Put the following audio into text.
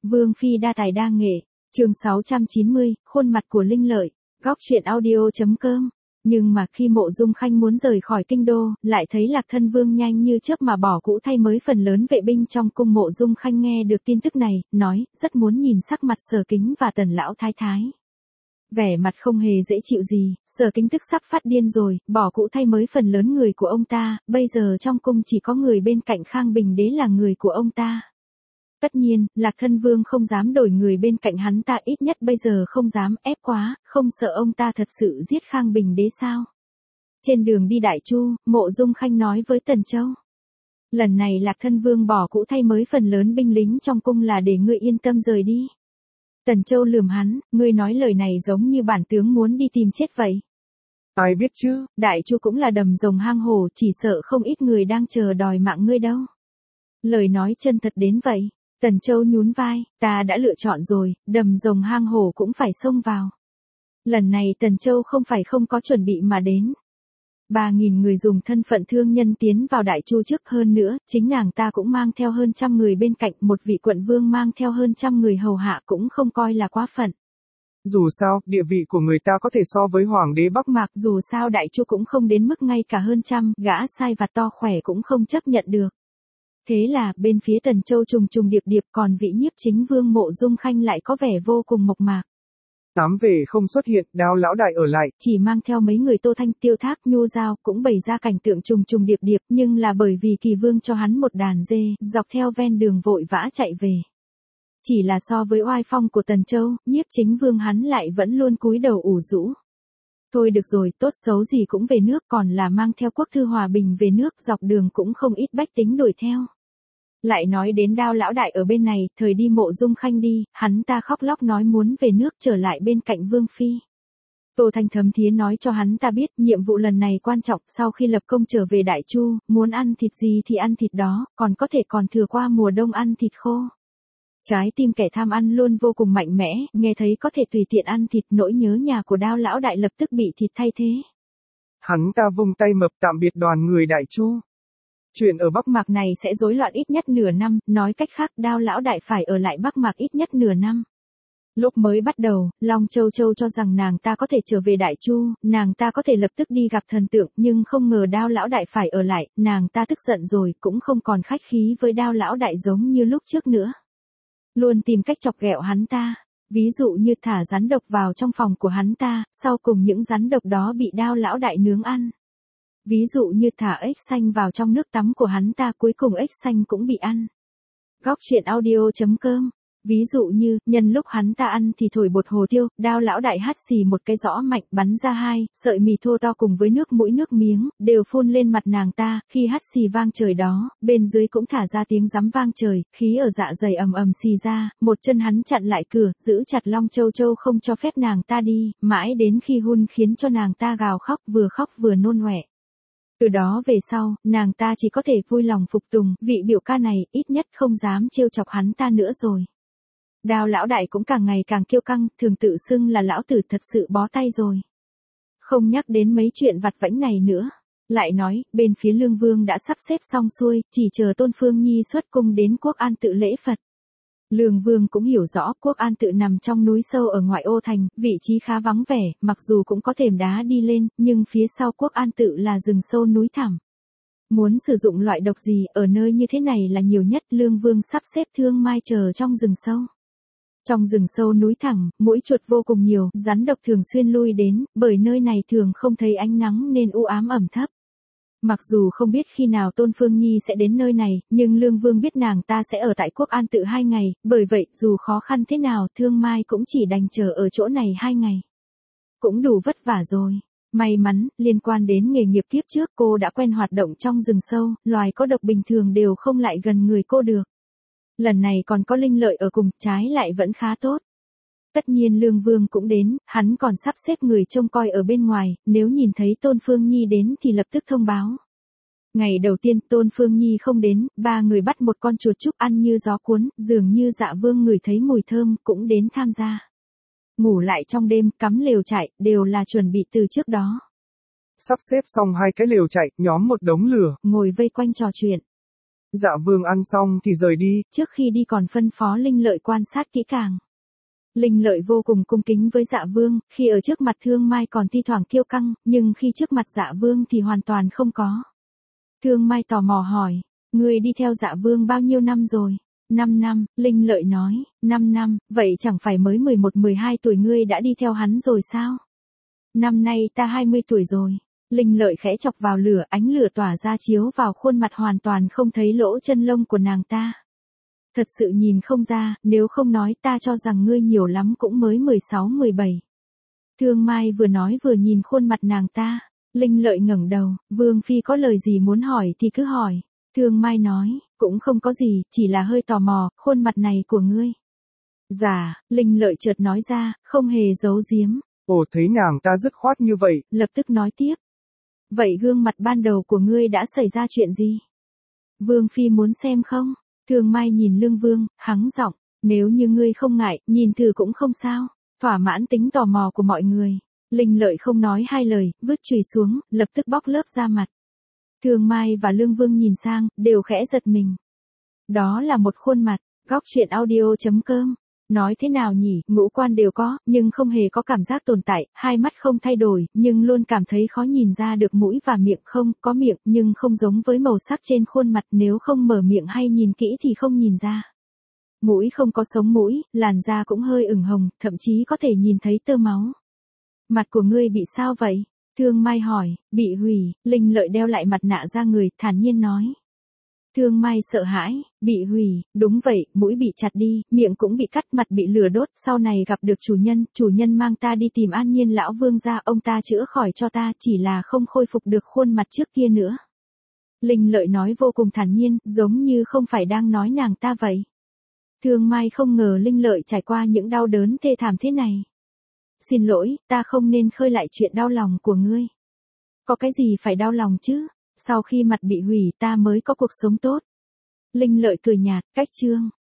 Vương phi đa tài đa nghệ, chương 690, khuôn mặt của Linh Lợi, góc truyện audio.com. Nhưng mà khi Mộ Dung Khanh muốn rời khỏi kinh đô, lại thấy Lạc Thân Vương nhanh như chớp mà bỏ cũ thay mới phần lớn vệ binh trong cung. Mộ Dung Khanh nghe được tin tức này, nói, rất muốn nhìn sắc mặt Sở Kính và Tần lão thái thái. Vẻ mặt không hề dễ chịu gì, Sở Kính tức sắp phát điên rồi, bỏ cũ thay mới phần lớn người của ông ta, bây giờ trong cung chỉ có người bên cạnh Khang Bình Đế là người của ông ta. Tất nhiên, Lạc Thân Vương không dám đổi người bên cạnh hắn ta, ít nhất bây giờ không dám, ép quá, không sợ ông ta thật sự giết Khang Bình Đế sao? Trên đường đi Đại Chu, Mộ Dung Khanh nói với Tần Châu. Lần này Lạc Thân Vương bỏ cũ thay mới phần lớn binh lính trong cung là để ngươi yên tâm rời đi. Tần Châu lườm hắn, ngươi nói lời này giống như bản tướng muốn đi tìm chết vậy. Ai biết chứ, Đại Chu cũng là đầm rồng hang hổ, chỉ sợ không ít người đang chờ đòi mạng ngươi đâu. Lời nói chân thật đến vậy. Tần Châu nhún vai, ta đã lựa chọn rồi, đầm rồng hang hổ cũng phải xông vào. Lần này Tần Châu không phải không có chuẩn bị mà đến. 3.000 người dùng thân phận thương nhân tiến vào Đại Chu trước, hơn nữa, chính nàng ta cũng mang theo hơn 100 người bên cạnh, một vị quận vương mang theo hơn 100 người hầu hạ cũng không coi là quá phận. Dù sao, địa vị của người ta có thể so với Hoàng đế Bắc Mạc, dù sao Đại Chu cũng không đến mức ngay cả hơn 100, gã sai vặt to khỏe cũng không chấp nhận được. Thế là, bên phía Tần Châu trùng trùng điệp điệp, còn vị nhiếp chính vương Mộ Dung Khanh lại có vẻ vô cùng mộc mạc. Tám về không xuất hiện, Đao lão đại ở lại. Chỉ mang theo mấy người Tô Thanh, Tiêu Thác, Nhu Giao, cũng bày ra cảnh tượng trùng trùng điệp điệp, nhưng là bởi vì Kỳ Vương cho hắn một đàn dê, dọc theo ven đường vội vã chạy về. Chỉ là so với oai phong của Tần Châu, nhiếp chính vương hắn lại vẫn luôn cúi đầu ủ rũ. Thôi được rồi, tốt xấu gì cũng về nước, còn là mang theo quốc thư hòa bình về nước, dọc đường cũng không ít bách tính đuổi theo. Lại nói đến Đao lão đại ở bên này, thời đi Mộ Dung Khanh đi, hắn ta khóc lóc nói muốn về nước trở lại bên cạnh Vương phi. Tô Thanh thấm thía nói cho hắn ta biết, nhiệm vụ lần này quan trọng, sau khi lập công trở về Đại Chu, muốn ăn thịt gì thì ăn thịt đó, còn có thể còn thừa qua mùa đông ăn thịt khô. Trái tim kẻ tham ăn luôn vô cùng mạnh mẽ, nghe thấy có thể tùy tiện ăn thịt, nỗi nhớ nhà của Đao lão đại lập tức bị thịt thay thế. Hắn ta vung tay mập tạm biệt đoàn người Đại Chu. Chuyện ở Bắc Mạc này sẽ rối loạn ít nhất nửa năm, nói cách khác Đao lão đại phải ở lại Bắc Mạc ít nhất nửa năm. Lúc mới bắt đầu, Long Châu Châu cho rằng nàng ta có thể trở về Đại Chu, nàng ta có thể lập tức đi gặp thần tượng, nhưng không ngờ Đao lão đại phải ở lại, nàng ta tức giận rồi, cũng không còn khách khí với Đao lão đại giống như lúc trước nữa. Luôn tìm cách chọc ghẹo hắn ta, ví dụ như thả rắn độc vào trong phòng của hắn ta, sau cùng những rắn độc đó bị Đao lão đại nướng ăn. Ví dụ như thả ếch xanh vào trong nước tắm của hắn ta, cuối cùng ếch xanh cũng bị ăn. Góc truyện audio.com. Ví dụ như, nhân lúc hắn ta ăn thì thổi bột hồ tiêu, Đao lão đại hắt xì một cái rõ mạnh, bắn ra 2 sợi mì thô to cùng với nước mũi nước miếng, đều phun lên mặt nàng ta, khi hắt xì vang trời đó, bên dưới cũng thả ra tiếng rắm vang trời, khí ở dạ dày ầm ầm xì ra, một chân hắn chặn lại cửa, giữ chặt Long Châu Châu không cho phép nàng ta đi, mãi đến khi hun khiến cho nàng ta gào khóc vừa nôn ọe. Từ đó về sau, nàng ta chỉ có thể vui lòng phục tùng, vị biểu ca này, ít nhất không dám trêu chọc hắn ta nữa rồi. Đao lão đại cũng càng ngày càng kiêu căng, thường tự xưng là lão tử, thật sự bó tay rồi. Không nhắc đến mấy chuyện vặt vãnh này nữa. Lại nói, bên phía Lương Vương đã sắp xếp xong xuôi, chỉ chờ Tôn Phương Nhi xuất cung đến Quốc An tự lễ Phật. Lương Vương cũng hiểu rõ Quốc An tự nằm trong núi sâu ở ngoại ô thành, vị trí khá vắng vẻ, mặc dù cũng có thềm đá đi lên, nhưng phía sau Quốc An tự là rừng sâu núi thẳm. Muốn sử dụng loại độc gì ở nơi như thế này là nhiều nhất, Lương Vương sắp xếp Thương Mai chờ trong rừng sâu. Trong rừng sâu núi thẳng, muỗi chuột vô cùng nhiều, rắn độc thường xuyên lui đến, bởi nơi này thường không thấy ánh nắng nên u ám ẩm thấp. Mặc dù không biết khi nào Tôn Phương Nhi sẽ đến nơi này, nhưng Lương Vương biết nàng ta sẽ ở tại Quốc An tự 2 ngày, bởi vậy, dù khó khăn thế nào, Thương Mai cũng chỉ đành chờ ở chỗ này 2 ngày. Cũng đủ vất vả rồi. May mắn, liên quan đến nghề nghiệp kiếp trước cô đã quen hoạt động trong rừng sâu, loài có độc bình thường đều không lại gần người cô được. Lần này còn có Linh Lợi ở cùng, trái lại vẫn khá tốt. Tất nhiên Lương Vương cũng đến, hắn còn sắp xếp người trông coi ở bên ngoài, nếu nhìn thấy Tôn Phương Nhi đến thì lập tức thông báo. Ngày đầu tiên Tôn Phương Nhi không đến, 3 người bắt một con chuột chúc ăn như gió cuốn, dường như Dạ Vương ngửi thấy mùi thơm, cũng đến tham gia. Ngủ lại trong đêm, cắm lều trại, đều là chuẩn bị từ trước đó. Sắp xếp xong 2 cái lều trại, nhóm một đống lửa, ngồi vây quanh trò chuyện. Dạ vương ăn xong thì rời đi. Trước khi đi còn phân phó Linh Lợi quan sát kỹ càng. Linh Lợi vô cùng cung kính với Dạ Vương, khi ở trước mặt Thương Mai còn thi thoảng kiêu căng, nhưng khi trước mặt Dạ Vương thì hoàn toàn không có. Thương Mai tò mò hỏi, ngươi đi theo Dạ Vương bao nhiêu năm rồi? 5 năm, Linh Lợi nói, 5 năm, vậy chẳng phải mới 11-12 tuổi ngươi đã đi theo hắn rồi sao? Năm nay ta 20 tuổi rồi. Linh Lợi khẽ chọc vào lửa, ánh lửa tỏa ra chiếu vào khuôn mặt hoàn toàn không thấy lỗ chân lông của nàng ta. Thật sự nhìn không ra, nếu không nói ta cho rằng ngươi nhiều lắm cũng mới 16-17. Thương Mai vừa nói vừa nhìn khuôn mặt nàng ta. Linh Lợi ngẩng đầu, Vương Phi có lời gì muốn hỏi thì cứ hỏi. Thương Mai nói, cũng không có gì, chỉ là hơi tò mò, khuôn mặt này của ngươi. Dạ, Linh Lợi chợt nói ra, không hề giấu giếm. Ồ, thấy nàng ta dứt khoát như vậy. Lập tức nói tiếp. Vậy gương mặt ban đầu của ngươi đã xảy ra chuyện gì? Vương Phi muốn xem không? Thương Mai nhìn Lương Vương, hắng giọng, nếu như ngươi không ngại, nhìn thử cũng không sao. Thỏa mãn tính tò mò của mọi người. Linh Lợi không nói hai lời, vứt chùy xuống, lập tức bóc lớp da mặt. Thương Mai và Lương Vương nhìn sang, đều khẽ giật mình. Đó là một khuôn mặt. Góc truyện audio.com. Nói thế nào nhỉ, ngũ quan đều có, nhưng không hề có cảm giác tồn tại, hai mắt không thay đổi, nhưng luôn cảm thấy khó nhìn ra được mũi và miệng không, có miệng nhưng không giống với màu sắc trên khuôn mặt, nếu không mở miệng hay nhìn kỹ thì không nhìn ra. Mũi không có sống mũi, làn da cũng hơi ửng hồng, thậm chí có thể nhìn thấy tơ máu. Mặt của ngươi bị sao vậy? Thương Mai hỏi, bị hủy. Linh Lợi đeo lại mặt nạ ra người, thản nhiên nói. Thương Mai sợ hãi, bị hủy, đúng vậy, mũi bị chặt đi, miệng cũng bị cắt, mặt bị lửa đốt, sau này gặp được chủ nhân mang ta đi tìm An Nhiên lão vương gia, ông ta chữa khỏi cho ta, chỉ là không khôi phục được khuôn mặt trước kia nữa. Linh Lợi nói vô cùng thản nhiên, giống như không phải đang nói nàng ta vậy. Thương Mai không ngờ Linh Lợi trải qua những đau đớn thê thảm thế này. Xin lỗi, ta không nên khơi lại chuyện đau lòng của ngươi. Có cái gì phải đau lòng chứ? Sau khi mặt bị hủy ta mới có cuộc sống tốt. Linh Lợi cười nhạt, cách chương.